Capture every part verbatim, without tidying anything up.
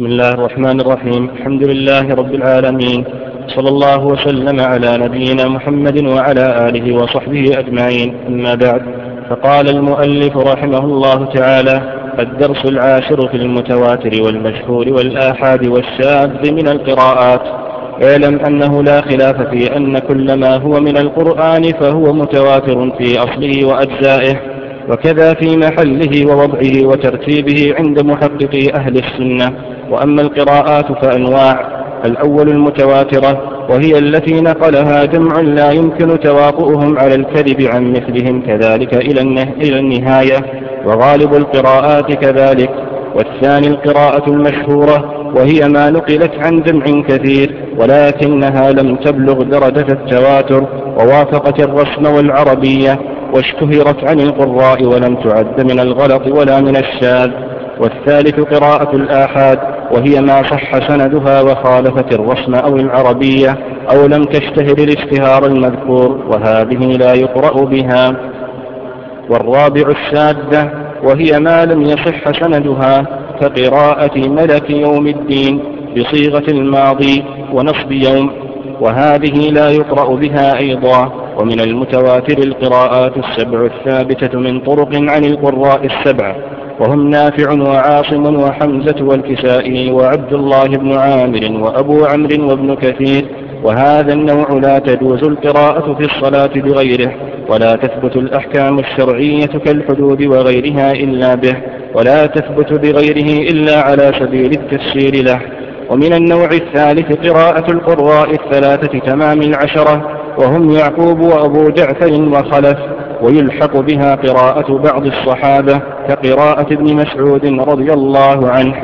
بسم الله الرحمن الرحيم. الحمد لله رب العالمين، صلى الله وسلم على نبينا محمد وعلى آله وصحبه أجمعين، أما بعد. فقال المؤلف رحمه الله تعالى: الدرس العاشر في المتواتر والمشهور والآحاد والشاذ من القراءات. اعلم أنه لا خلاف في أن كل ما هو من القرآن فهو متواتر في أصله وأجزائه، وكذا في محله ووضعه وترتيبه عند محققي أهل السنة. وأما القراءات فأنواع: الأول المتواترة، وهي التي نقلها جمع لا يمكن تواطؤهم على الكذب عن مثلهم كذلك إلى النهاية، وغالب القراءات كذلك. والثاني القراءة المشهورة، وهي ما نقلت عن جمع كثير ولكنها لم تبلغ درجة التواتر ووافقت الرسم والعربية واشتهرت عن القراء ولم تعد من الغلط ولا من الشاذ. والثالث قراءة الآحاد، وهي ما صح سندها وخالفت الرسم أو العربية أو لم تشتهر الاشتهار المذكور، وهذه لا يقرأ بها. والرابع الشاذة، وهي ما لم يصح سندها كقراءة ملك يوم الدين بصيغة الماضي ونصب يوم، وهذه لا يقرأ بها أيضا. ومن المتواتر القراءات السبع الثابتة من طرق عن القراء السبع، وهم نافع وعاصم وحمزة والكسائي وعبد الله بن عامر وأبو عمرو وابن كثير. وهذا النوع لا تجوز القراءة في الصلاة بغيره، ولا تثبت الأحكام الشرعية كالحدود وغيرها إلا به، ولا تثبت بغيره إلا على سبيل التفسير له. ومن النوع الثالث قراءة القراء الثلاثة تمام العشرة، وهم يعقوب وأبو جعفر وخلف، ويلحق بها قراءة بعض الصحابة كقراءة ابن مسعود رضي الله عنه.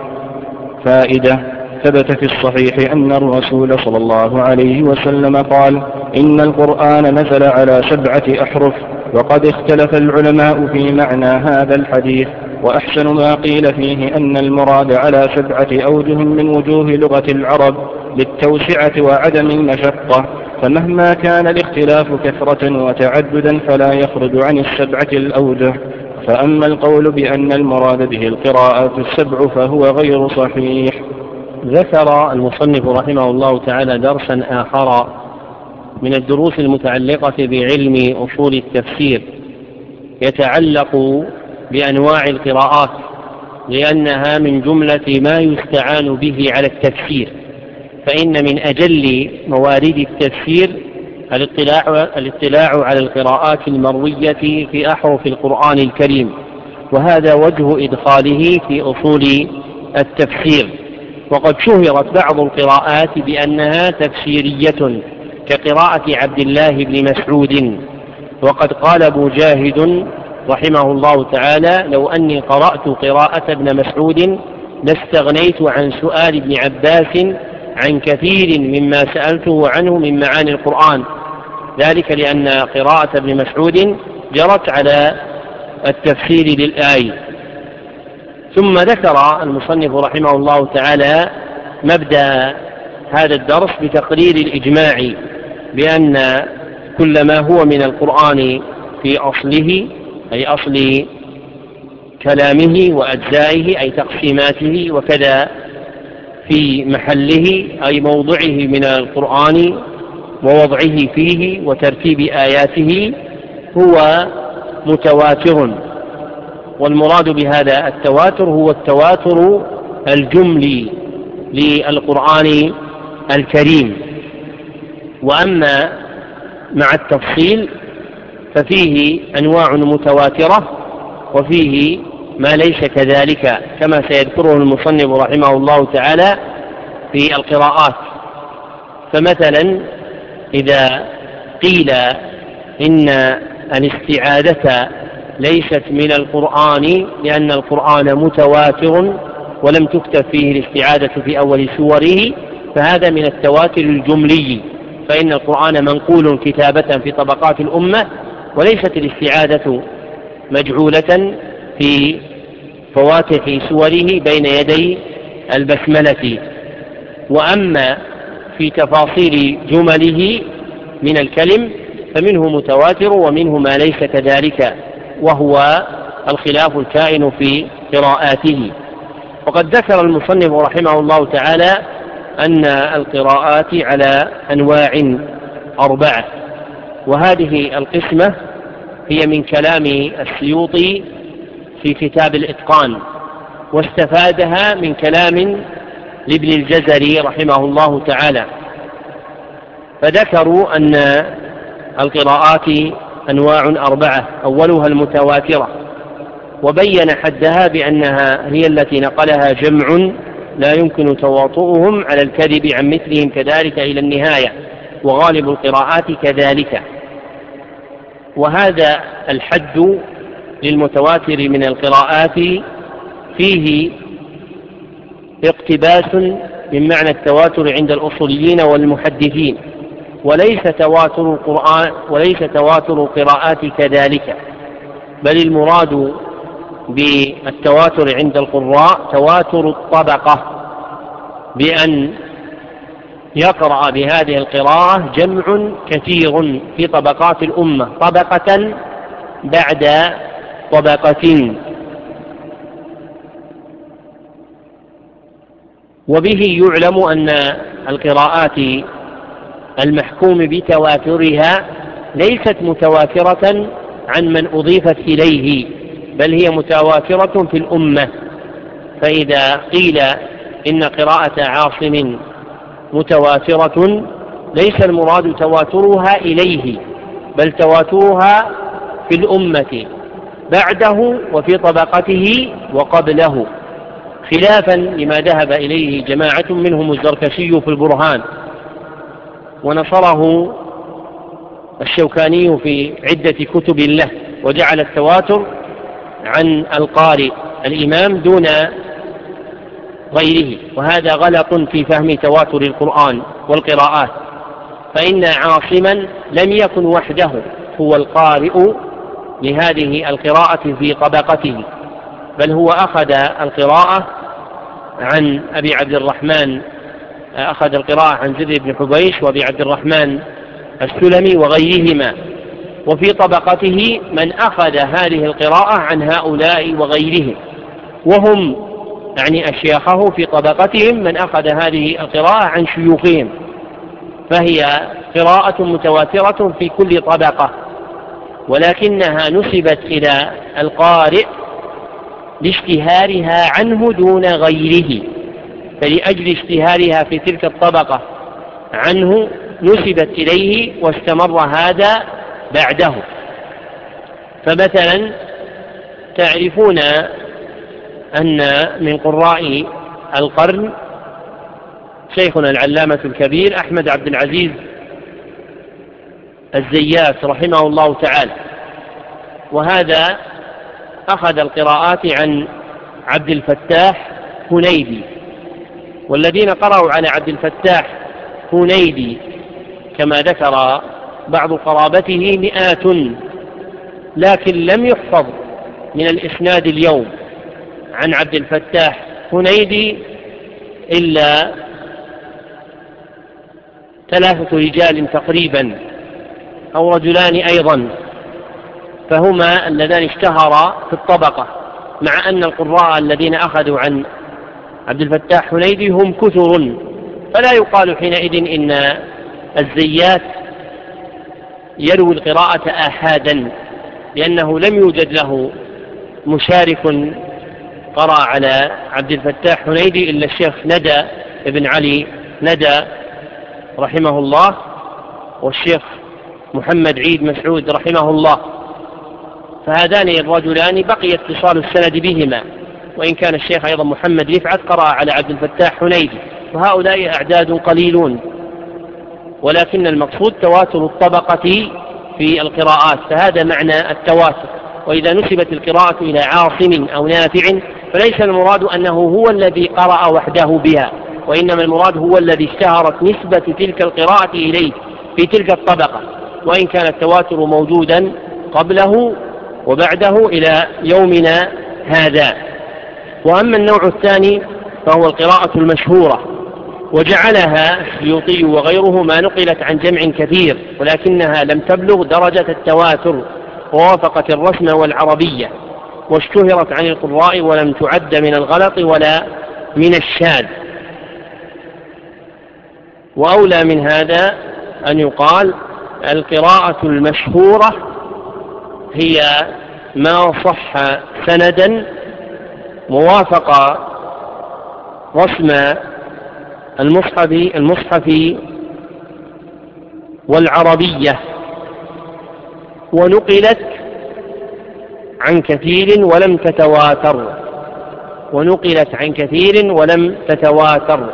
فائدة: ثبت في الصحيح أن الرسول صلى الله عليه وسلم قال: إن القرآن نزل على سبعة أحرف. وقد اختلف العلماء في معنى هذا الحديث، وأحسن ما قيل فيه أن المراد على سبعة أوجه من وجوه لغة العرب للتوسعة وعدم المشقة، فمهما كان الاختلاف كثرة وتعددا فلا يخرج عن السبعة الأوجه. فأما القول بأن المراد به القراءات السبع فهو غير صحيح. ذكر المصنف رحمه الله تعالى درسا آخر من الدروس المتعلقة بعلم أصول التفسير، يتعلق بأنواع القراءات، لأنها من جملة ما يستعان به على التفسير. فإن من أجل موارد التفسير الاطلاع, الاطلاع على القراءات المروية في أحرف القرآن الكريم، وهذا وجه إدخاله في أصول التفسير. وقد شهرت بعض القراءات بأنها تفسيرية كقراءة عبد الله بن مسعود. وقد قال مجاهد رحمه الله تعالى: لو أني قرأت قراءة ابن مسعود لاستغنيت عن سؤال ابن عباس عن كثير مما سألته عنه من معاني القرآن، ذلك لأن قراءة ابن مسعود جرت على التفسير للآية. ثم ذكر المصنف رحمه الله تعالى مبدأ هذا الدرس بتقرير الإجماع بأن كل ما هو من القرآن في أصله، أي أصل كلامه وأجزائه أي تقسيماته، وكذا في محله أي موضعه من القرآن ووضعه فيه وترتيب آياته، هو متواتر. والمراد بهذا التواتر هو التواتر الجملي للقرآن الكريم. وأما مع التفصيل ففيه أنواع متواترة وفيه ما ليس كذلك، كما سيذكره المصنف رحمه الله تعالى في القراءات. فمثلا إذا قيل إن الاستعاذة ليست من القرآن لأن القرآن متواتر ولم تكتب فيه الاستعاذة في أول سوره، فهذا من التواتر الجملي، فإن القرآن منقول كتابة في طبقات الأمة، وليست الاستعاذة مجعولة في فواتح سوره بين يدي البسملة. وأما في تفاصيل جمله من الكلم فمنه متواتر ومنه ما ليس كذلك، وهو الخلاف الكائن في قراءاته. وقد ذكر المصنف رحمه الله تعالى أن القراءات على أنواع أربعة، وهذه القسمة هي من كلام السيوطي في كتاب الإتقان، واستفادها من كلام لابن الجزري رحمه الله تعالى. فذكروا أن القراءات أنواع أربعة، أولها المتواترة، وبين حدها بأنها هي التي نقلها جمع لا يمكن تواطؤهم على الكذب عن مثلهم كذلك إلى النهاية، وغالب القراءات كذلك. وهذا الحد للمتواتر من القراءات فيه اقتباس من معنى التواتر عند الأصوليين والمحدثين، وليس تواتر القرآن وليس تواتر القراءات كذلك، بل المراد بالتواتر عند القراء تواتر الطبقة، بأن يقرأ بهذه القراءة جمع كثير في طبقات الأمة طبقة بعد طبقة. وبه يعلم أن القراءات المحكوم بتواترها ليست متواترة عن من أضيفت إليه، بل هي متواترة في الأمة. فإذا قيل إن قراءة عاصم متواترة ليس المراد تواترها إليه، بل تواترها في الأمة بعده وفي طبقته وقبله، خلافا لما ذهب إليه جماعة منهم الزركشي في البرهان، ونصره الشوكاني في عدة كتب له، وجعل التواتر عن القارئ الإمام دون غيره، وهذا غلط في فهم تواتر القرآن والقراءات. فإن عاصما لم يكن وحده هو القارئ لهذه القراءة في طبقته، بل هو أخذ القراءة عن أبي عبد الرحمن أخذ القراءة عن زر بن حبيش وأبي عبد الرحمن السلمي وغيرهما، وفي طبقته من أخذ هذه القراءة عن هؤلاء وغيرهم، وهم يعني أشياخه في طبقتهم من أخذ هذه القراءة عن شيوخهم، فهي قراءة متواترة في كل طبقة، ولكنها نسبت إلى القارئ لاشتهارها عنه دون غيره، فلأجل اشتهارها في تلك الطبقة عنه نسبت إليه واستمر هذا بعده. فمثلا تعرفون أن من قراء القرن شيخنا العلامة الكبير أحمد عبد العزيز الزيات رحمه الله تعالى، وهذا أخذ القراءات عن عبد الفتاح هنيدي، والذين قرأوا على عبد الفتاح هنيدي كما ذكر بعض قرابته مئات، لكن لم يحفظ من الإسناد اليوم عن عبد الفتاح هنيدي إلا ثلاثة رجال تقريبا أو رجلان أيضا، فهما اللذان اشتهرا في الطبقة، مع أن القراء الذين أخذوا عن عبد الفتاح هنيدي هم كثر، فلا يقال حينئذ إن الزيات يروي القراءة آحادا، لأنه لم يوجد له مشارك قرأ على عبد الفتاح هنيدي إلا الشيخ ندى ابن علي ندى رحمه الله، والشيخ محمد عيد مسعود رحمه الله، فهذان الرجلان بقي اتصال السند بهما، وإن كان الشيخ أيضا محمد رفعت قرأ على عبد الفتاح هنيدي، وهؤلاء أعداد قليلون، ولكن المقصود تواتر الطبقة في القراءات، فهذا معنى التواتر. وإذا نسبت القراءة إلى عاصم أو نافع فليس المراد أنه هو الذي قرأ وحده بها، وإنما المراد هو الذي اشتهرت نسبة تلك القراءة إليه في تلك الطبقة، وإن كان التواتر موجودا قبله وبعده إلى يومنا هذا. وأما النوع الثاني فهو القراءة المشهورة، وجعلها السيوطي وغيره ما نقلت عن جمع كثير، ولكنها لم تبلغ درجة التواتر ووافقت الرسم والعربية، واشتهرت عن القراء ولم تعد من الغلط ولا من الشاذ. وأولى من هذا أن يقال القراءة المشهورة هي ما صح سندا موافق رسم المصحف المصحف والعربية، ونقلت عن كثير ولم تتواتر ونقلت عن كثير ولم تتواتر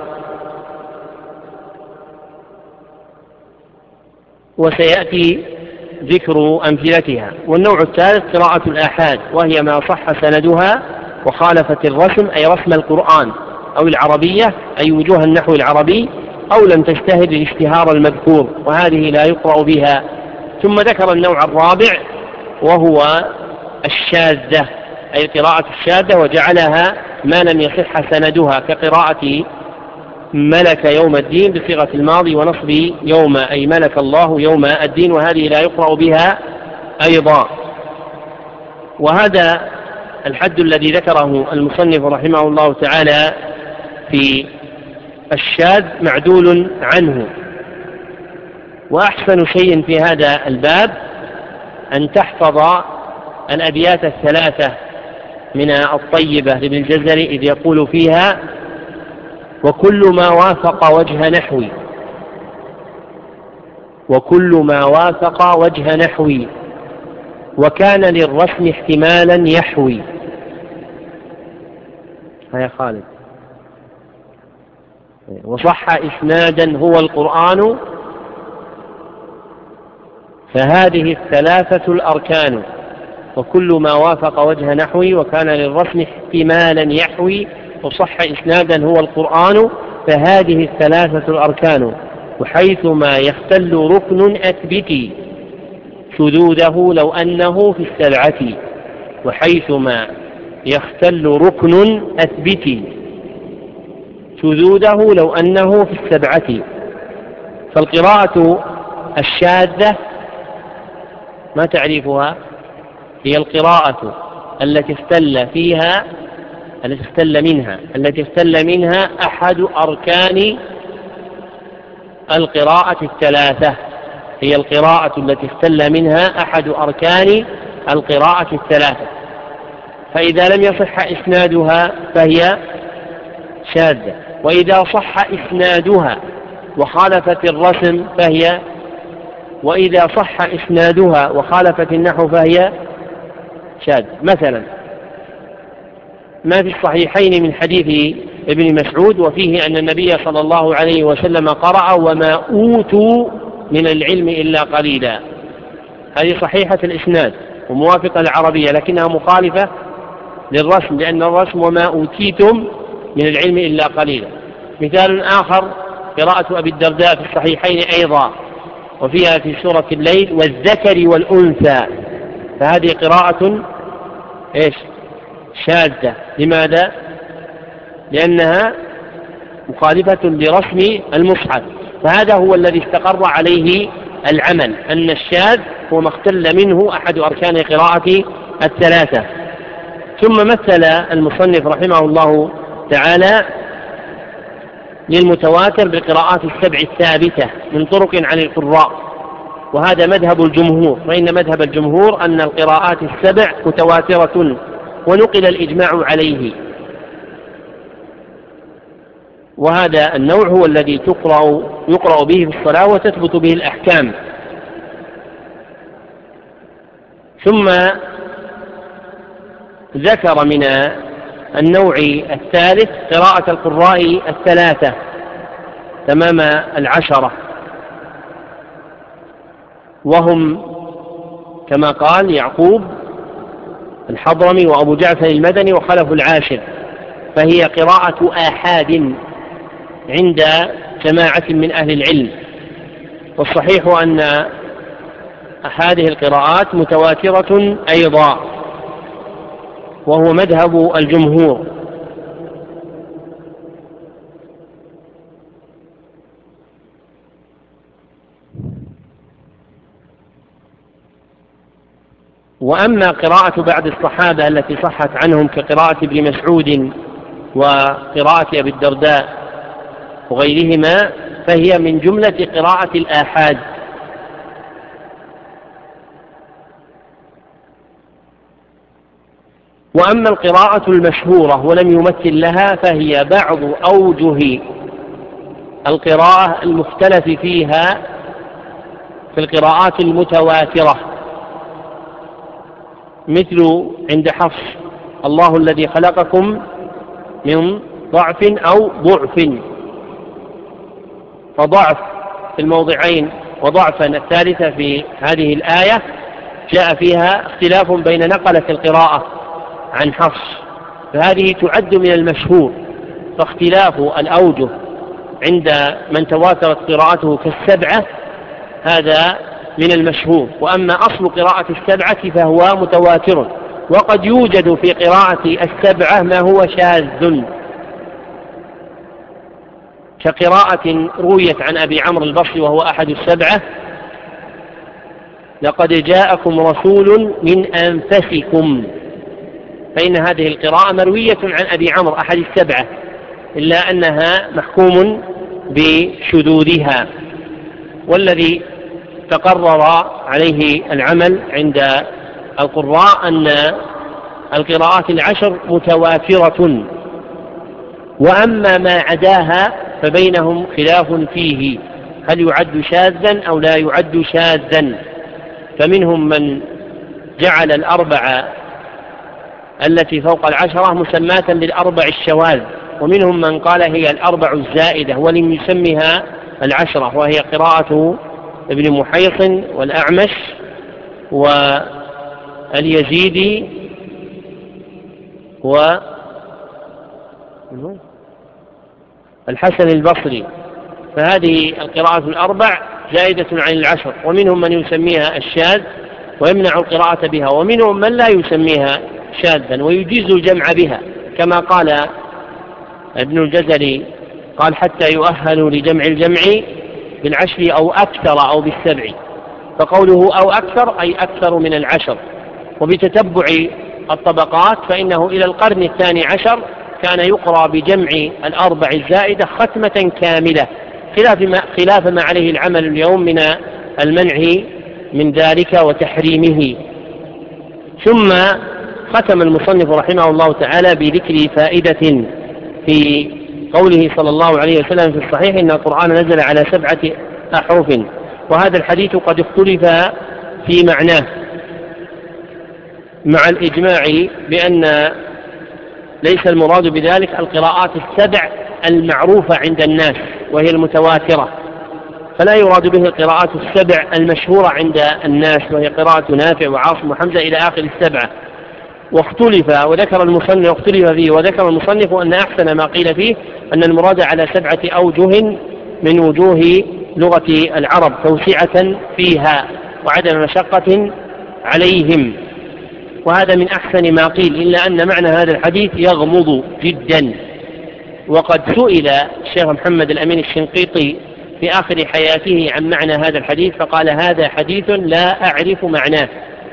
وسيأتي ذكر أمثلتها. والنوع الثالث قراءة الآحاد، وهي ما صح سندها وخالفت الرسم، أي رسم القرآن أو العربية، أي وجوه النحو العربي، أو لم تجتهد الاشتهار المذكور، وهذه لا يقرأ بها. ثم ذكر النوع الرابع وهو الشاذة، أي قراءة الشاذة، وجعلها ما لم يصح سندها كقراءة ملك يوم الدين بصيغة الماضي ونصب يوم، أي ملك الله يوم الدين، وهذه لا يقرأ بها أيضا. وهذا الحد الذي ذكره المصنف رحمه الله تعالى في الشاذ معدول عنه. وأحسن شيء في هذا الباب أن تحفظ الأبيات الثلاثة من الطيبة لابن الجزري، إذ يقول فيها: وكل ما وافق وجه نحوي وكل ما وافق وجه نحوي وكان للرسم احتمالا يحوي. يا خالد. وصح إسنادا هو القرآن فهذه الثلاثة الأركان، وكل ما وافق وجه نحوي وكان للرسم احتمالا يحوي، وصح إسنادا هو القرآن فهذه الثلاثة الأركان، وحيثما يختل ركن أثبتي شذوذه لو أنه في السبعة وحيثما يختل ركن أثبتي شذوذه لو أنه في السبعة. فالقراءة الشاذة ما تعريفها؟ هي القراءة التي اختل فيها التي اختل منها التي اختل منها أحد أركان القراءة الثلاثة هي القراءة التي اختل منها أحد أركان القراءة الثلاثة. فإذا لم يصح إسنادها فهي شاذة، وإذا صح إسنادها وخالفت الرسم فهي وإذا صح إسنادها وخالفت النحو فهي شاذة. مثلا ما في الصحيحين من حديث ابن مسعود وفيه أن النبي صلى الله عليه وسلم قرأ: وما أوتوا من العلم إلا قليلا. هذه صحيحة الإسناد وموافقة العربية، لكنها مخالفة للرسم، لأن الرسم وما أوتيتم من العلم إلا قليلا. مثال آخر قراءة أبي الدرداء في الصحيحين أيضا، وفيها في سورة الليل: والذكر والأنثى، فهذه قراءة إيش؟ شاذة. لماذا؟ لأنها مخالفة لرسم المصحف. فهذا هو الذي استقر عليه العمل، أن الشاذ هو ما اختل منه أحد أركان قراءة الثلاثة. ثم مثل المصنف رحمه الله تعالى للمتواتر بالقراءات السبع الثابتة من طرق عن القراء، وهذا مذهب الجمهور. فإن مذهب الجمهور أن القراءات السبع متواترة ونقل الإجماع عليه، وهذا النوع هو الذي تقرأ يقرأ به في الصلاة وتثبت به الأحكام. ثم ذكر من النوع الثالث قراءة القراء الثلاثة تمام العشرة، وهم كما قال يعقوب الحضرمي وأبو جعفر المدني وخلف العاشر، فهي قراءة آحاد عند جماعة من أهل العلم. والصحيح أن هذه القراءات متواترة أيضا، وهو مذهب الجمهور. وأما قراءة بعض الصحابة التي صحت عنهم كقراءة ابن مسعود وقراءة أبي الدرداء وغيرهما، فهي من جملة قراءة الآحاد. وأما القراءة المشهورة ولم يمثل لها فهي بعض أوجه القراءة المختلف فيها في القراءات المتواترة، مثل عند حفص: الله الذي خلقكم من ضعف أو ضعف، فضعف في الموضعين وضعفا الثالثة في هذه الآية جاء فيها اختلاف بين نقلة القراءة عن حفص، فهذه تعد من المشهور، فاختلاف الأوجه عند من تواترت قراءته كالسبعة هذا من المشهور. وأما أصل قراءة السبعة فهو متواتر، وقد يوجد في قراءة السبعة ما هو شاذ، كقراءة رويت عن أبي عمرو البصري وهو أحد السبعة: لقد جاءكم رسول من أنفسكم، فإن هذه القراءة مروية عن أبي عمرو أحد السبعة، إلا أنها محكوم بشذوذها. والذي تقرر عليه العمل عند القراء أن القراءات العشر متواترة، وأما ما عداها فبينهم خلاف فيه، هل يعد شاذا أو لا يعد شاذا. فمنهم من جعل الأربعة التي فوق العشرة مسماة للأربع الشواذ، ومنهم من قال هي الأربع الزائدة ولم يسمها العشرة، وهي قراءة ابن محيص والأعمش واليزيدي والحسن البصري، فهذه القراءة الأربع زائدة عن العشر. ومنهم من يسميها الشاذ ويمنع القراءة بها، ومنهم من لا يسميها شاذا ويجيز الجمع بها، كما قال ابن الجزري قال: حتى يؤهلوا لجمع الجمع بالعشر أو أكثر أو بالسبع، فقوله أو أكثر أي أكثر من العشر. وبتتبع الطبقات فإنه إلى القرن الثاني عشر كان يقرأ بجمع الأربع الزائدة ختمة كاملة، خلاف ما, خلاف ما عليه العمل اليوم من المنع من ذلك وتحريمه. ثم ختم المصنف رحمه الله تعالى بذكر فائدة في قوله صلى الله عليه وسلم في الصحيح: إن القرآن نزل على سبعة أحرف. وهذا الحديث قد اختلف في معناه مع الإجماع بأن ليس المراد بذلك القراءات السبع المعروفة عند الناس وهي المتواترة، فلا يراد به القراءات السبع المشهورة عند الناس وهي قراءة نافع وعاصم وحمزة إلى آخر السبعة. واختلف وذكر المصنف واختلف فيه وذكر المصنف أن أحسن ما قيل فيه أن المراد على سبعة أوجه من وجوه لغة العرب توسعة فيها وعدم مشقة عليهم، وهذا من أحسن ما قيل، إلا أن معنى هذا الحديث يغمض جدا. وقد سئل الشيخ محمد الأمين الشنقيطي في آخر حياته عن معنى هذا الحديث فقال: هذا حديث لا أعرف معناه.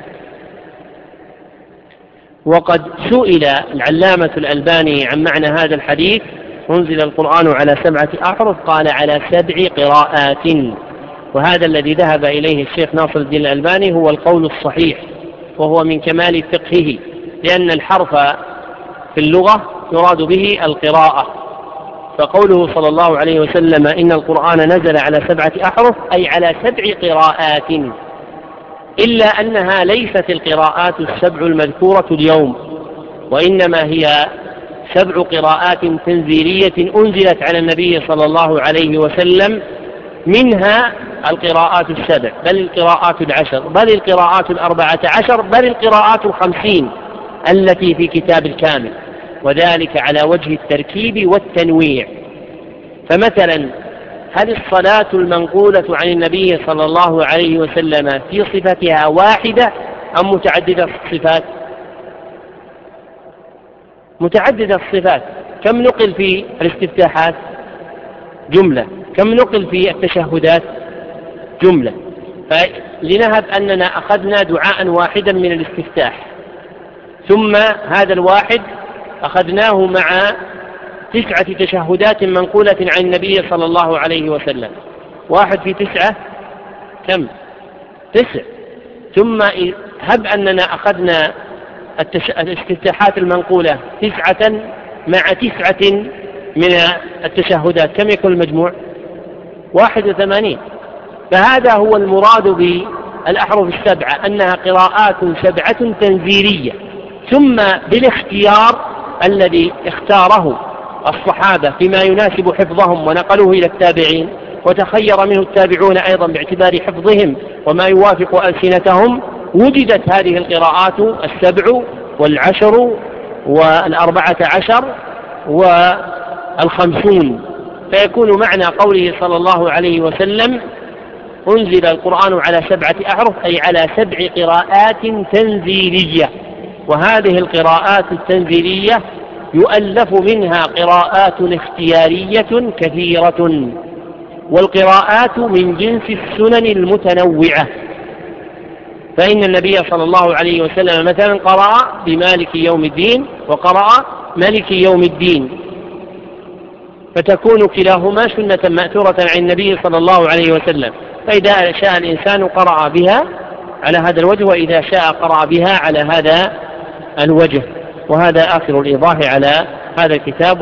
وقد سئل العلامة الألباني عن معنى هذا الحديث: أنزل القرآن على سبعة أحرف، قال: على سبع قراءات. وهذا الذي ذهب إليه الشيخ ناصر الدين الألباني هو القول الصحيح، وهو من كمال فقهه، لأن الحرف في اللغة يراد به القراءة. فقوله صلى الله عليه وسلم: إن القرآن نزل على سبعة أحرف أي على سبع قراءات، إلا أنها ليست القراءات السبع المذكورة اليوم، وإنما هي سبع قراءات تنزيلية أنزلت على النبي صلى الله عليه وسلم، منها القراءات السبع، بل القراءات العشر، بل القراءات الأربعة عشر، بل القراءات الخمسين التي في كتاب الكامل، وذلك على وجه التركيب والتنويع. فمثلا هل الصلاة المنقولة عن النبي صلى الله عليه وسلم في صفتها واحدة أم متعددة الصفات؟ متعددة الصفات. كم نقل في الاستفتاحات؟ جملة. كم نقل في التشهدات؟ جملة. فلنهب أننا أخذنا دعاء واحدا من الاستفتاح، ثم هذا الواحد أخذناه مع تسعة تشهدات منقولة عن النبي صلى الله عليه وسلم. واحد في تسعة كم؟ تسع. ثم هب أننا أخذنا الاستفتاحات المنقولة تسعة مع تسعة من التشهدات، كم يكون المجموع؟ واحد وثمانين. فهذا هو المراد بالأحرف السبعة، أنها قراءات سبعة تنزيلية، ثم بالاختيار الذي اختاره الصحابة فيما يناسب حفظهم ونقلوه إلى التابعين، وتخير منه التابعون أيضا باعتبار حفظهم وما يوافق ألسنتهم، وجدت هذه القراءات السبع والعشر والأربعة عشر والخمسون. فيكون معنى قوله صلى الله عليه وسلم أنزل القرآن على سبعة أحرف، أي على سبع قراءات تنزيلية. وهذه القراءات التنزيلية يؤلف منها قراءات اختيارية كثيرة، والقراءات من جنس السنن المتنوعة. فإن النبي صلى الله عليه وسلم مثلا قرأ بمالك يوم الدين وقرأ ملك يوم الدين، فتكون كلاهما سنة مأثورة عن النبي صلى الله عليه وسلم. فإذا شاء الإنسان قرأ بها على هذا الوجه، وإذا شاء قرأ بها على هذا الوجه. وهذا آخر الإيضاح على هذا الكتاب.